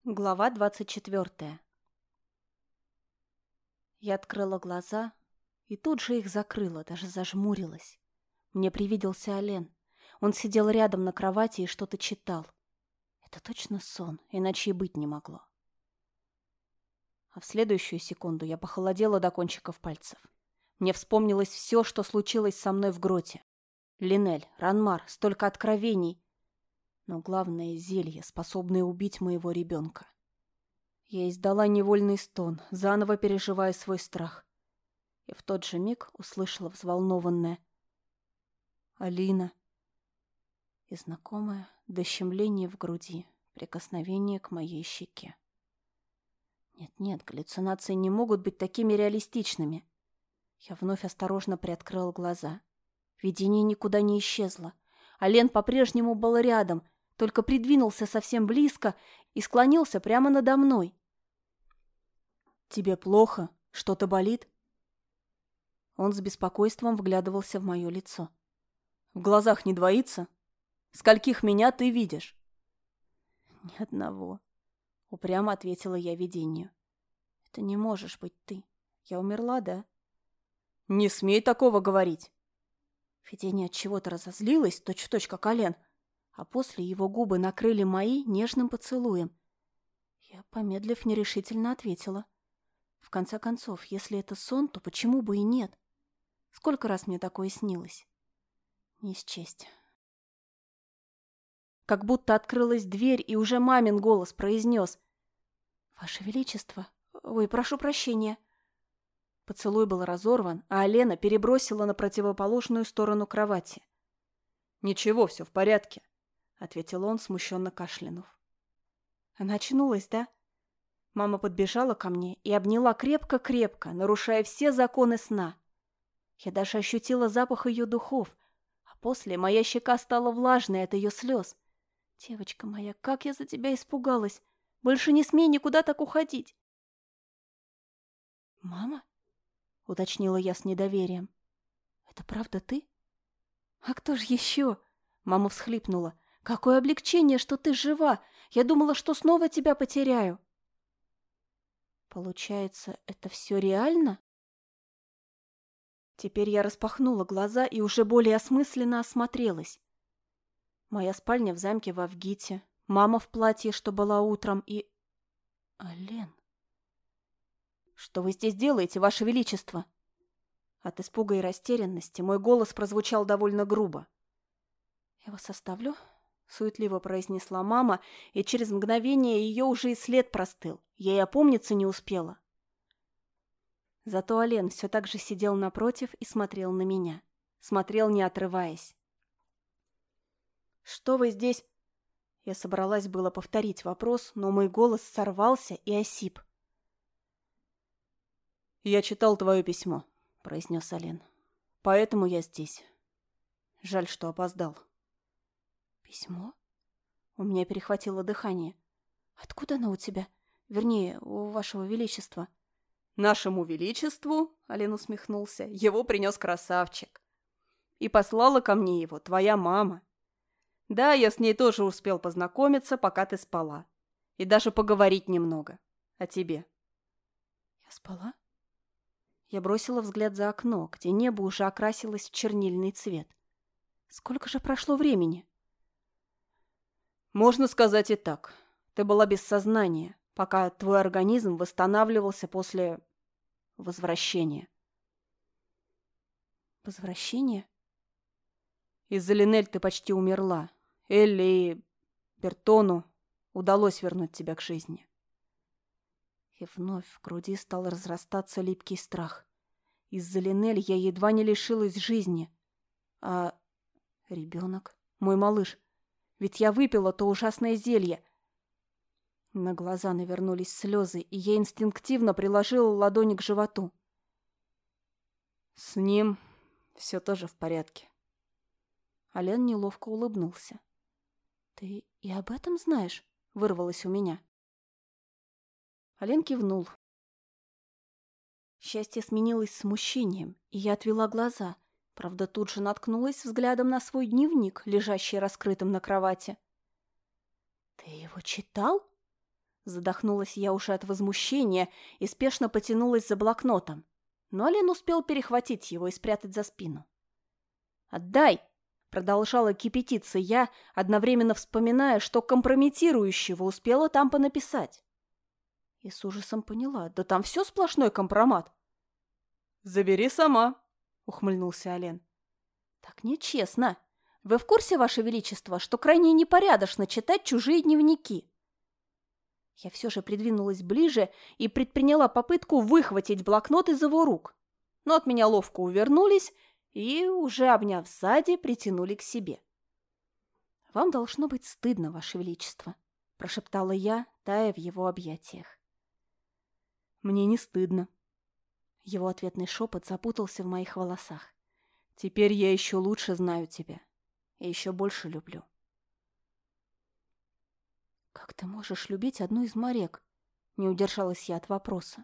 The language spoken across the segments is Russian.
Глава 24. Я открыла глаза и тут же их закрыла, даже зажмурилась. Мне привиделся Ален. Он сидел рядом на кровати и что-то читал. Это точно сон, иначе и быть не могло. А в следующую секунду я похолодела до кончиков пальцев. Мне вспомнилось все, что случилось со мной в гроте. Линель, Ранмар, столько откровений. Но главное — зелье, способное убить моего ребенка. Я издала невольный стон, заново переживая свой страх. И в тот же миг услышала взволнованное «Алина!» и знакомое дощемление в груди, прикосновение к моей щеке. Нет-нет, галлюцинации не могут быть такими реалистичными. Я вновь осторожно приоткрыла глаза. Видение никуда не исчезло. Ален по-прежнему был рядом, только придвинулся совсем близко и склонился прямо надо мной. «Тебе плохо? Что-то болит?» Он с беспокойством вглядывался в мое лицо. «В глазах не двоится? Скольких меня ты видишь?» «Ни одного», — упрямо ответила я видению. «Это не можешь быть ты. Я умерла, да?» «Не смей такого говорить!» Видение от чего-то разозлилось, точь-в-точь как Ален, а после его губы накрыли мои нежным поцелуем. Я, помедлив, нерешительно ответила. В конце концов, если это сон, то почему бы и нет? Сколько раз мне такое снилось? Не счесть. Как будто открылась дверь, и уже мамин голос произнес: «Ваше Величество! Ой, прошу прощения!» Поцелуй был разорван, а Алена перебросила на противоположную сторону кровати. «Ничего, все в порядке», — ответил он, смущенно кашлянув. Она очнулась, да? Мама подбежала ко мне и обняла крепко-крепко, нарушая все законы сна. Я даже ощутила запах ее духов, а после моя щека стала влажной от ее слез. «Девочка моя, как я за тебя испугалась! Больше не смей никуда так уходить!» «Мама?» — уточнила я с недоверием. «Это правда ты?» «А кто ж еще?» — мама всхлипнула. «Какое облегчение, что ты жива! Я думала, что снова тебя потеряю!» «Получается, это все реально?» Теперь я распахнула глаза и уже более осмысленно осмотрелась. Моя спальня в замке в Авгите, мама в платье, что была утром, и... Ален. «Что вы здесь делаете, Ваше Величество?» От испуга и растерянности мой голос прозвучал довольно грубо. «Я вас оставлю», — суетливо произнесла мама, и через мгновение ее уже и след простыл. Я и опомниться не успела. Зато Ален все так же сидел напротив и смотрел на меня. Смотрел, не отрываясь. «Что вы здесь?» Я собралась было повторить вопрос, но мой голос сорвался и осип. «Я читал твое письмо», — произнес Ален. «Поэтому я здесь. Жаль, что опоздал». «Письмо?» У меня перехватило дыхание. «Откуда оно у тебя? Вернее, у вашего величества?» «Нашему величеству», — Ален усмехнулся, — «его принес красавчик. И послала ко мне его твоя мама. Да, я с ней тоже успел познакомиться, пока ты спала. И даже поговорить немного. О тебе». «Я спала?» Я бросила взгляд за окно, где небо уже окрасилось в чернильный цвет. Сколько же прошло времени? «Можно сказать и так. Ты была без сознания, пока твой организм восстанавливался после возвращения». «Возвращение?» «Из-за Линель ты почти умерла. Элли и Бертону удалось вернуть тебя к жизни». И вновь в груди стал разрастаться липкий страх. Из-за Линель я едва не лишилась жизни. А ребенок, мой малыш, ведь я выпила то ужасное зелье. На глаза навернулись слезы, и я инстинктивно приложила ладони к животу. «С ним все тоже в порядке». Ален неловко улыбнулся. «Ты и об этом знаешь?» — вырвалось у меня. Ален кивнул. Счастье сменилось смущением, и я отвела глаза. Правда, тут же наткнулась взглядом на свой дневник, лежащий раскрытым на кровати. «Ты его читал?» Задохнулась я уже от возмущения и спешно потянулась за блокнотом. Но Ален успел перехватить его и спрятать за спину. «Отдай!» — продолжала кипятиться я, одновременно вспоминая, что компрометирующего успела там понаписать. И с ужасом поняла, да там все сплошной компромат. «Забери сама», — ухмыльнулся Ален. «Так нечестно. Вы в курсе, Ваше Величество, что крайне непорядочно читать чужие дневники?» Я все же придвинулась ближе и предприняла попытку выхватить блокнот из его рук. Но от меня ловко увернулись и, уже обняв сзади, притянули к себе. «Вам должно быть стыдно, Ваше Величество», — прошептала я, тая в его объятиях. «Мне не стыдно». Его ответный шепот запутался в моих волосах. «Теперь я еще лучше знаю тебя и еще больше люблю». «Как ты можешь любить одну из морек?» — не удержалась я от вопроса.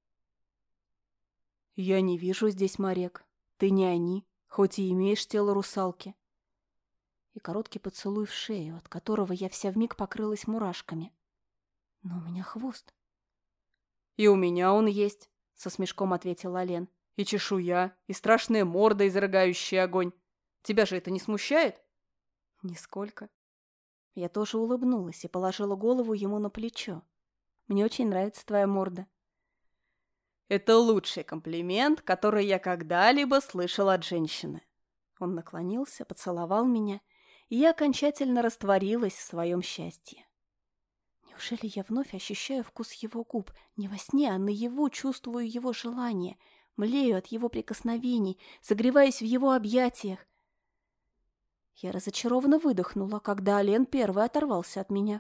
«Я не вижу здесь морек. Ты не они, хоть и имеешь тело русалки». И короткий поцелуй в шею, от которого я вся вмиг покрылась мурашками. «Но у меня хвост». «И у меня он есть», — со смешком ответил Ален. «И чешуя, и страшная морда, изрыгающая огонь. Тебя же это не смущает?» «Нисколько». Я тоже улыбнулась и положила голову ему на плечо. «Мне очень нравится твоя морда». «Это лучший комплимент, который я когда-либо слышал от женщины». Он наклонился, поцеловал меня, и я окончательно растворилась в своем счастье. Неужели я вновь ощущаю вкус его губ? Не во сне, а наяву чувствую его желание, млею от его прикосновений, согреваюсь в его объятиях. Я разочарованно выдохнула, когда Ален первый оторвался от меня.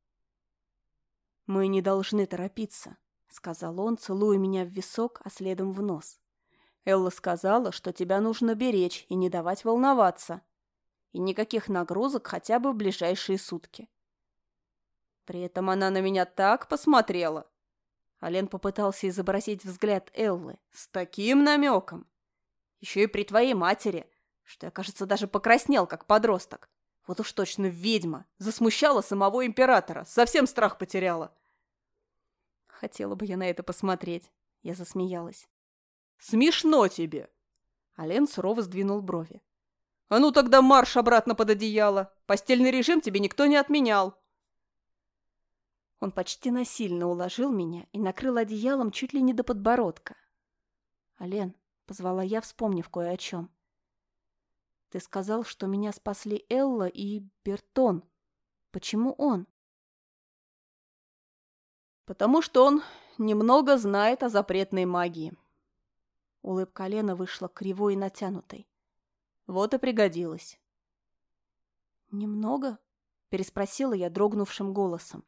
«Мы не должны торопиться», — сказал он, целуя меня в висок, а следом в нос. «Элла сказала, что тебя нужно беречь и не давать волноваться. И никаких нагрузок хотя бы в ближайшие сутки». При этом она на меня так посмотрела. Ален попытался изобразить взгляд Эллы с таким намеком. Еще и при твоей матери, что я, кажется, даже покраснел, как подросток. Вот уж точно ведьма. Засмущала самого императора. Совсем страх потеряла. Хотела бы я на это посмотреть. Я засмеялась. «Смешно тебе!» Ален сурово сдвинул брови. «А ну тогда марш обратно под одеяло. Постельный режим тебе никто не отменял». Он почти насильно уложил меня и накрыл одеялом чуть ли не до подбородка. «Ален», — позвала я, вспомнив кое о чем. «Ты сказал, что меня спасли Элла и Бертон. Почему он?» «Потому что он немного знает о запретной магии». Улыбка Алена вышла кривой и натянутой. «Вот и пригодилась». «Немного?» — переспросила я дрогнувшим голосом.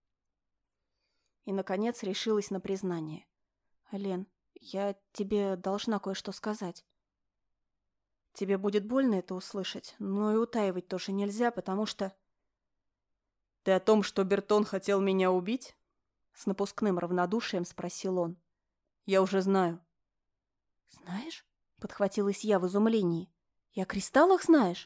И, наконец, решилась на признание. «Ален, я тебе должна кое-что сказать. Тебе будет больно это услышать, но и утаивать тоже нельзя, потому что...» «Ты о том, что Бертон хотел меня убить?» С напускным равнодушием спросил он. «Я уже знаю». «Знаешь?» — подхватилась я в изумлении. «И о кристаллах знаешь?»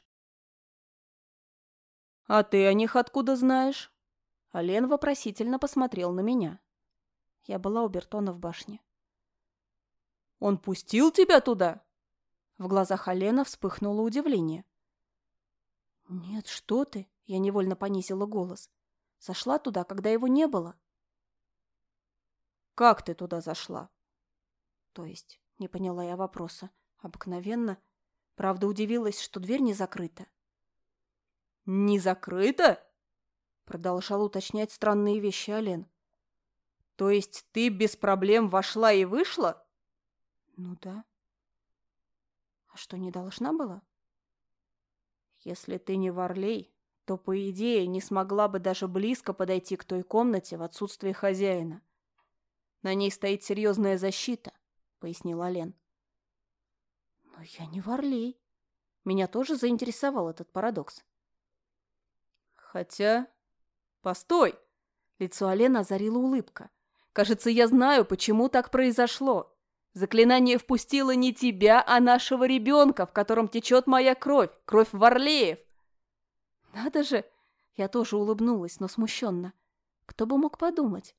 «А ты о них откуда знаешь?» Ален вопросительно посмотрел на меня. Я была у Бертона в башне. «Он пустил тебя туда?» В глазах Алена вспыхнуло удивление. «Нет, что ты!» — я невольно понизила голос. «Зашла туда, когда его не было». «Как ты туда зашла?» «То есть?» — не поняла я вопроса. «Обыкновенно. Правда, удивилась, что дверь не закрыта». «Не закрыта?» Продолжал уточнять странные вещи Ален. «То есть ты без проблем вошла и вышла?» «Ну да». «А что, не должна была?» «Если ты не Варлей, то, по идее, не смогла бы даже близко подойти к той комнате в отсутствие хозяина. На ней стоит серьезная защита», — пояснил Ален. «Но я не Варлей». Меня тоже заинтересовал этот парадокс. «Хотя...» «Постой!» Лицо Алена озарила улыбка. «Кажется, я знаю, почему так произошло. Заклинание впустило не тебя, а нашего ребенка, в котором течет моя кровь, кровь Варлеев». «Надо же!» Я тоже улыбнулась, но смущенно. Кто бы мог подумать?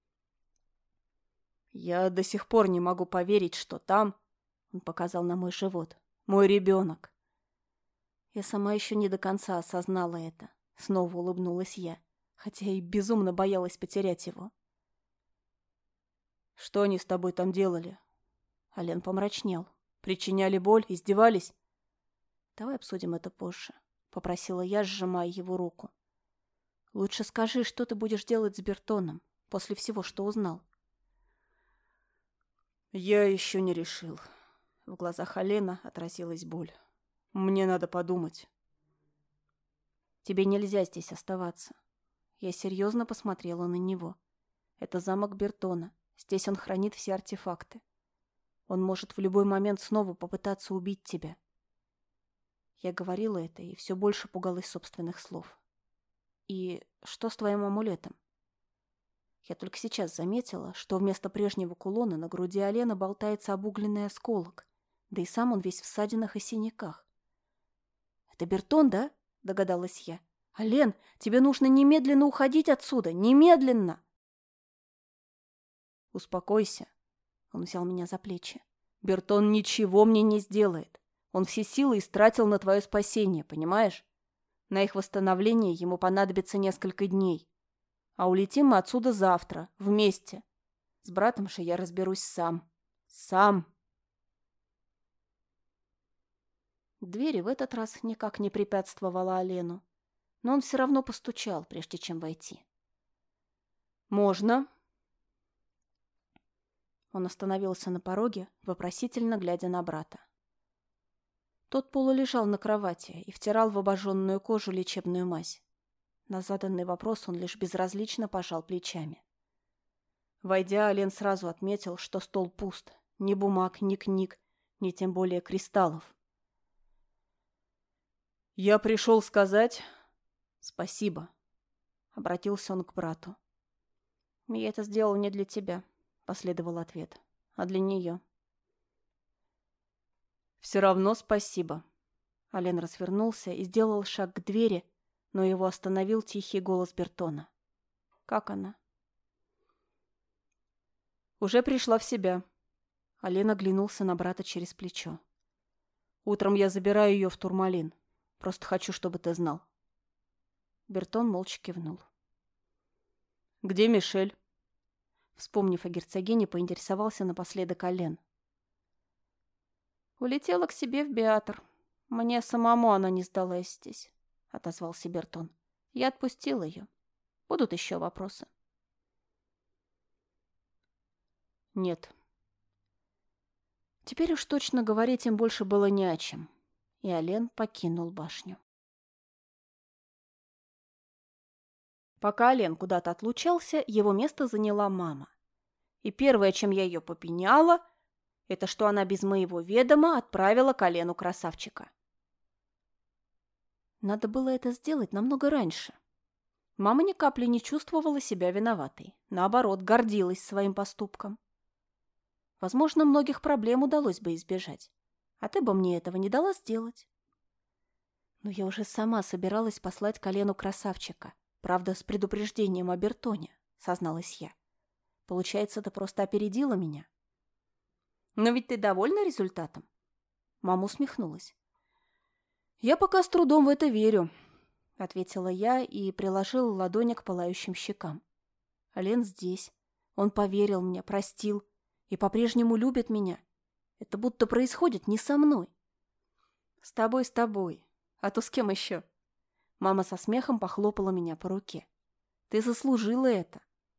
Я до сих пор не могу поверить, что там, он показал на мой живот, мой ребенок. Я сама еще не до конца осознала это. Снова улыбнулась я, хотя и безумно боялась потерять его. Что они с тобой там делали? Ален помрачнел. Причиняли боль, издевались? Давай обсудим это позже, попросила я, сжимая его руку. Лучше скажи, что ты будешь делать с Бертоном после всего, что узнал. Я еще не решил. В глазах Алена отразилась боль. Мне надо подумать. Тебе нельзя здесь оставаться. Я серьезно посмотрела на него. Это замок Бертона. Здесь он хранит все артефакты. Он может в любой момент снова попытаться убить тебя. Я говорила это и все больше пугалась собственных слов. И что с твоим амулетом? Я только сейчас заметила, что вместо прежнего кулона на груди Алена болтается обугленный осколок, да и сам он весь в ссадинах и синяках. «Это Бертон, да?» — догадалась я. «Ален, тебе нужно немедленно уходить отсюда! Немедленно!» «Успокойся», — он взял меня за плечи. «Бертон ничего мне не сделает. Он все силы истратил на твое спасение, понимаешь? На их восстановление ему понадобится несколько дней. А улетим мы отсюда завтра, вместе. С братом же я разберусь сам. Сам». Дверь в этот раз никак не препятствовала Алену, но он все равно постучал, прежде чем войти. «Можно?» Он остановился на пороге, вопросительно глядя на брата. Тот полулежал на кровати и втирал в обожженную кожу лечебную мазь. На заданный вопрос он лишь безразлично пожал плечами. Войдя, Ален сразу отметил, что стол пуст. Ни бумаг, ни книг, ни тем более кристаллов. «Я пришел сказать спасибо», — обратился он к брату. «Я это сделал не для тебя», — последовал ответ, — «а для нее». «Все равно спасибо». Ален развернулся и сделал шаг к двери, но его остановил тихий голос Бертона. «Как она?» «Уже пришла в себя». Ален оглянулся на брата через плечо. «Утром я забираю ее в Турмалин. Просто хочу, чтобы ты знал». Бертон молча кивнул. «Где Мишель?» Вспомнив о герцогине, поинтересовался напоследок Ален. «Улетела к себе в Беатр. Мне самому она не сдалась здесь», — отозвался Бертон. «Я отпустил ее. Будут еще вопросы?» «Нет». Теперь уж точно говорить им больше было не о чем, и Ален покинул башню. Пока Ален куда-то отлучался, его место заняла мама. И первое, чем я ее попеняла, это что она без моего ведома отправила к Алену красавчика. Надо было это сделать намного раньше. Мама ни капли не чувствовала себя виноватой. Наоборот, гордилась своим поступком. Возможно, многих проблем удалось бы избежать. А ты бы мне этого не дала сделать. Но я уже сама собиралась послать к Алену красавчика. Правда, с предупреждением о Бертоне, созналась я. Получается, ты просто опередила меня. Но ведь ты довольна результатом? Мама усмехнулась. Я пока с трудом в это верю, ответила я и приложила ладонь к пылающим щекам. Ален здесь. Он поверил мне, простил и по-прежнему любит меня. Это будто происходит не со мной. С тобой. А то с кем еще? Мама со смехом похлопала меня по руке. Ты заслужила это.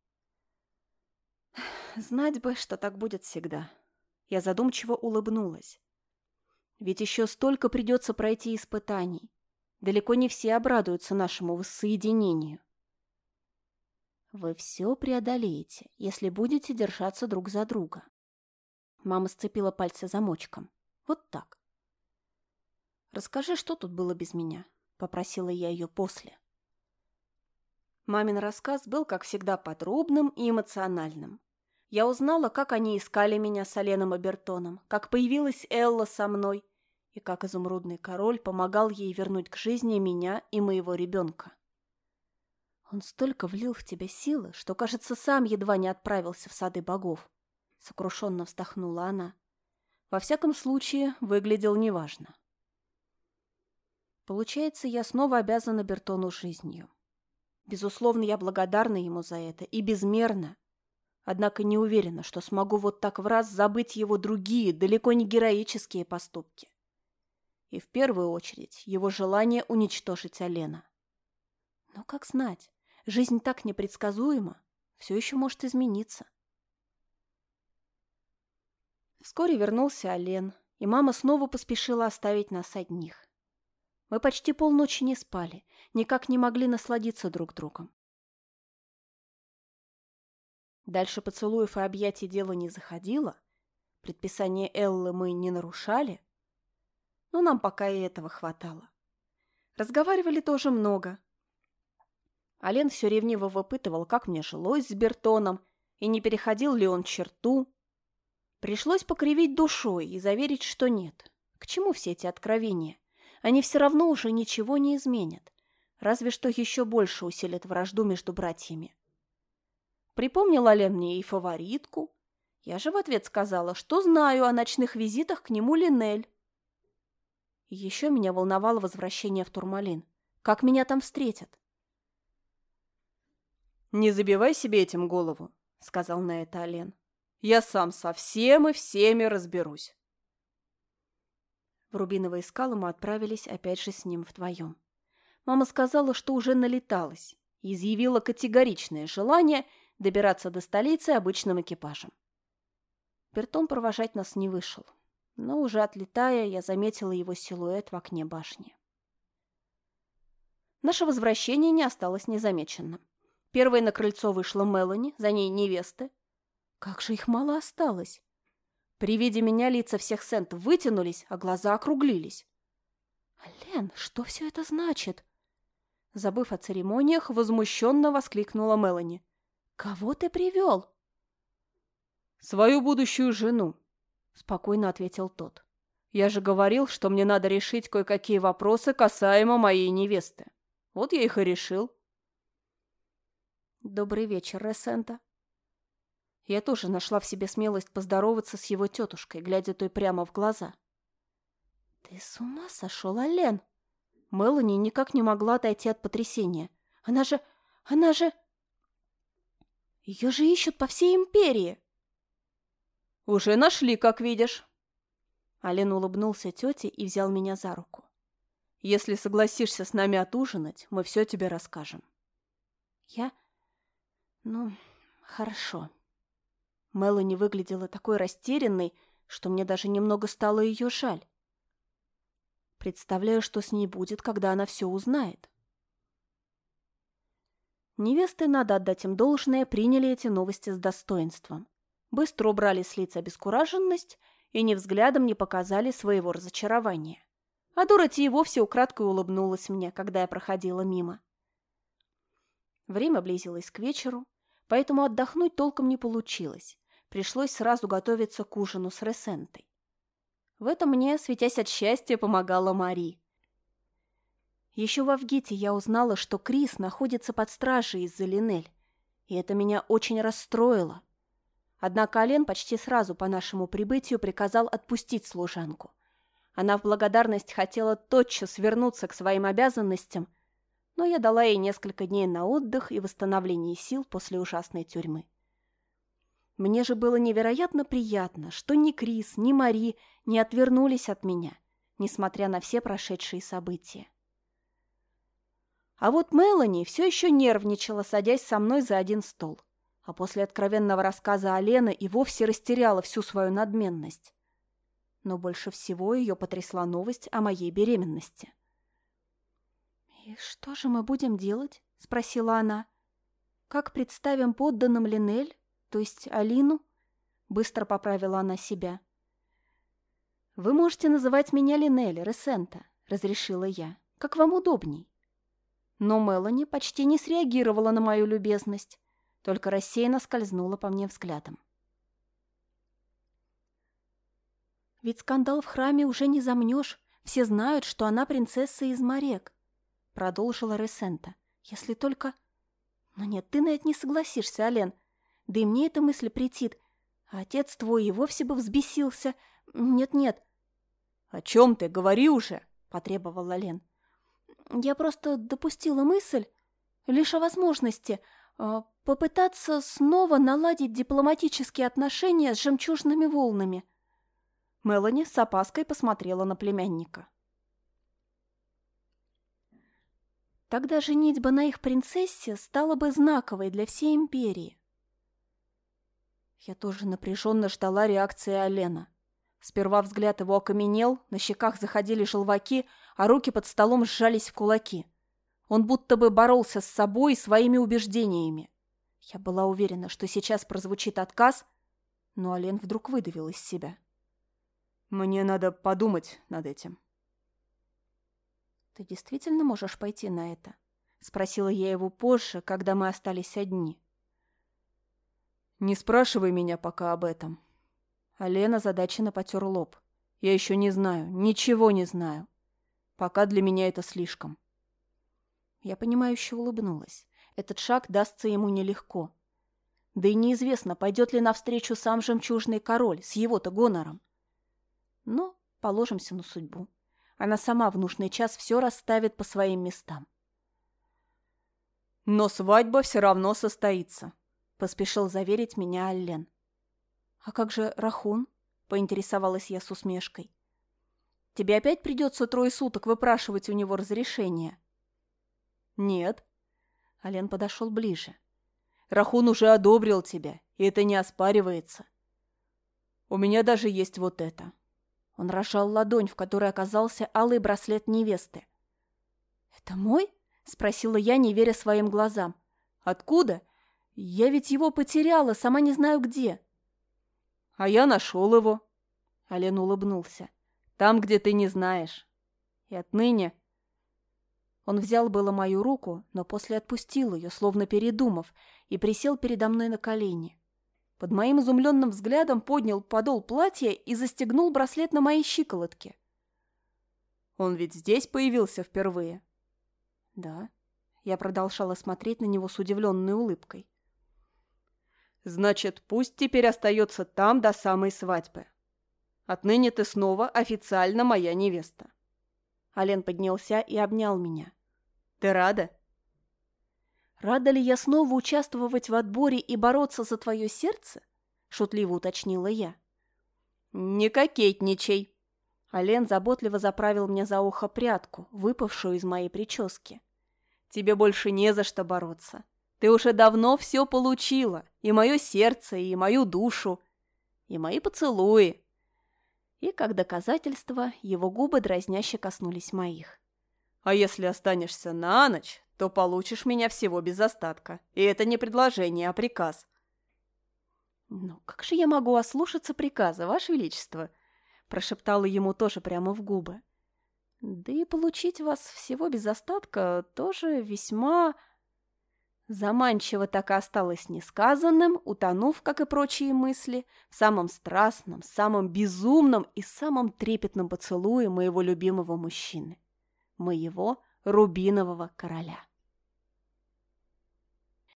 Знать бы, что так будет всегда. Я задумчиво улыбнулась. Ведь еще столько придется пройти испытаний. Далеко не все обрадуются нашему воссоединению. Вы все преодолеете, если будете держаться друг за друга. Мама сцепила пальцы замочком. Вот так. Расскажи, что тут было без меня, попросила я ее после. Мамин рассказ был, как всегда, подробным и эмоциональным. Я узнала, как они искали меня с Аленом и Бертоном, как появилась Элла со мной, и как изумрудный король помогал ей вернуть к жизни меня и моего ребенка. Он столько влил в тебя силы, что, кажется, сам едва не отправился в сады богов. Сокрушенно вздохнула она. Во всяком случае, выглядел неважно. Получается, я снова обязана Бертону жизнью. Безусловно, я благодарна ему за это и безмерно. Однако не уверена, что смогу вот так в раз забыть его другие, далеко не героические поступки. И в первую очередь его желание уничтожить Алена. Но как знать, жизнь так непредсказуема, все еще может измениться. Вскоре вернулся Ален, и мама снова поспешила оставить нас одних. Мы почти полночи не спали, никак не могли насладиться друг другом. Дальше поцелуев и объятий дело не заходило, предписание Эллы мы не нарушали, но нам пока и этого хватало. Разговаривали тоже много. Ален все ревниво выпытывал, как мне жилось с Бертоном, и не переходил ли он черту. Пришлось покривить душой и заверить, что нет. К чему все эти откровения? Они все равно уже ничего не изменят, разве что еще больше усилят вражду между братьями. Припомнил Ален мне и фаворитку. Я же в ответ сказала, что знаю о ночных визитах к нему Линель. И еще меня волновало возвращение в Турмалин. Как меня там встретят? «Не забивай себе этим голову», — сказал на это Ален. «Я сам со всем и всеми разберусь». В Рубиновые скалы мы отправились опять же с ним вдвоем. Мама сказала, что уже налеталась, и изъявила категоричное желание добираться до столицы обычным экипажем. Бертон провожать нас не вышел, но уже отлетая, я заметила его силуэт в окне башни. Наше возвращение не осталось незамеченным. Первой на крыльцо вышла Мелани, за ней невесты. Как же их мало осталось! При виде меня лица всех Сент вытянулись, а глаза округлились. «Лен, что все это значит?» Забыв о церемониях, возмущенно воскликнула Мелани. «Кого ты привел?» «Свою будущую жену», — спокойно ответил тот. «Я же говорил, что мне надо решить кое-какие вопросы касаемо моей невесты. Вот я их и решил». «Добрый вечер, Ресента». Я тоже нашла в себе смелость поздороваться с его тетушкой, глядя той прямо в глаза. «Ты с ума сошел, Ален?» Мелани никак не могла отойти от потрясения. Она же... Ее же ищут по всей империи!» «Уже нашли, как видишь». Ален улыбнулся тете и взял меня за руку. «Если согласишься с нами отужинать, мы все тебе расскажем». Хорошо». Мелани выглядела такой растерянной, что мне даже немного стало ее жаль. Представляю, что с ней будет, когда она все узнает. Невесты, надо отдать им должное, приняли эти новости с достоинством. Быстро убрали с лиц обескураженность и ни взглядом не показали своего разочарования. А Дороти и вовсе украдкой улыбнулась мне, когда я проходила мимо. Время близилось к вечеру, поэтому отдохнуть толком не получилось. Пришлось сразу готовиться к ужину с Ресентой. В этом мне, светясь от счастья, помогала Мари. Еще в Авгите я узнала, что Крис находится под стражей из-за Линель, и это меня очень расстроило. Однако Ален почти сразу по нашему прибытию приказал отпустить служанку. Она в благодарность хотела тотчас вернуться к своим обязанностям, но я дала ей несколько дней на отдых и восстановление сил после ужасной тюрьмы. Мне же было невероятно приятно, что ни Крис, ни Мари не отвернулись от меня, несмотря на все прошедшие события. А вот Мелани все еще нервничала, садясь со мной за один стол, а после откровенного рассказа Алена и вовсе растеряла всю свою надменность. Но больше всего ее потрясла новость о моей беременности. «И что же мы будем делать?» — спросила она. «Как представим подданным Линель, то есть Алину?» Быстро поправила она себя. «Вы можете называть меня Линель, Ресента», — разрешила я. «Как вам удобней». Но Мелани почти не среагировала на мою любезность, только рассеянно скользнула по мне взглядом. «Ведь скандал в храме уже не замнешь. Все знают, что она принцесса из Морек», — продолжила Ресента. «Если только...» Но нет, ты на это не согласишься, Ален. Да и мне эта мысль претит. А отец твой и вовсе бы взбесился. Нет-нет. «О чем ты? Говори уже!» – потребовал Ален. Я просто допустила мысль, лишь о возможности, попытаться снова наладить дипломатические отношения с жемчужными волнами. Мелани с опаской посмотрела на племянника. Тогда женитьба на их принцессе стала бы знаковой для всей империи. Я тоже напряженно ждала реакции Алена. Сперва взгляд его окаменел, на щеках заходили желваки, а руки под столом сжались в кулаки. Он будто бы боролся с собой и своими убеждениями. Я была уверена, что сейчас прозвучит отказ, но Ален вдруг выдавил из себя. «Мне надо подумать над этим». «Ты действительно можешь пойти на это?» — спросила я его позже, когда мы остались одни. «Не спрашивай меня пока об этом». Ален озадаченно потер лоб. «Я еще не знаю, ничего не знаю. Пока для меня это слишком». Я понимающе улыбнулась. Этот шаг дастся ему нелегко. Да и неизвестно, пойдет ли навстречу сам жемчужный король с его-то гонором. Но положимся на судьбу. Она сама в нужный час все расставит по своим местам. «Но свадьба все равно состоится», — поспешил заверить меня Аллен. «А как же Рахун?» — поинтересовалась я с усмешкой. «Тебе опять придется 3 суток выпрашивать у него разрешение?» «Нет». Ален подошел ближе. «Рахун уже одобрил тебя, и это не оспаривается. У меня даже есть вот это». Он разжал ладонь, в которой оказался алый браслет невесты. «Это мой?» — спросила я, не веря своим глазам. «Откуда? Я ведь его потеряла, сама не знаю где». «А я нашел его», — Ален улыбнулся. «Там, где ты не знаешь. И отныне...» Он взял было мою руку, но после отпустил ее, словно передумав, и присел передо мной на колени. Под моим изумленным взглядом поднял подол платья и застегнул браслет на моей щиколотке. «Он ведь здесь появился впервые?» «Да». Я продолжала смотреть на него с удивленной улыбкой. «Значит, пусть теперь остается там до самой свадьбы. Отныне ты снова официально моя невеста». Ален поднялся и обнял меня. «Ты рада?» «Рада ли я снова участвовать в отборе и бороться за твое сердце?» — шутливо уточнила я. «Не кокетничай!» Ален заботливо заправил мне за ухо прядку, выпавшую из моей прически. «Тебе больше не за что бороться. Ты уже давно все получила. И мое сердце, и мою душу, и мои поцелуи». И, как доказательство, его губы дразняще коснулись моих. «А если останешься на ночь, то получишь меня всего без остатка. И это не предложение, а приказ». «Ну, как же я могу ослушаться приказа, Ваше Величество?» — прошептала ему тоже прямо в губы. «Да и получить вас всего без остатка тоже весьма...» Заманчиво так и осталось несказанным, утонув, как и прочие мысли, в самом страстном, самом безумном и самом трепетном поцелуе моего любимого мужчины, моего рубинового короля.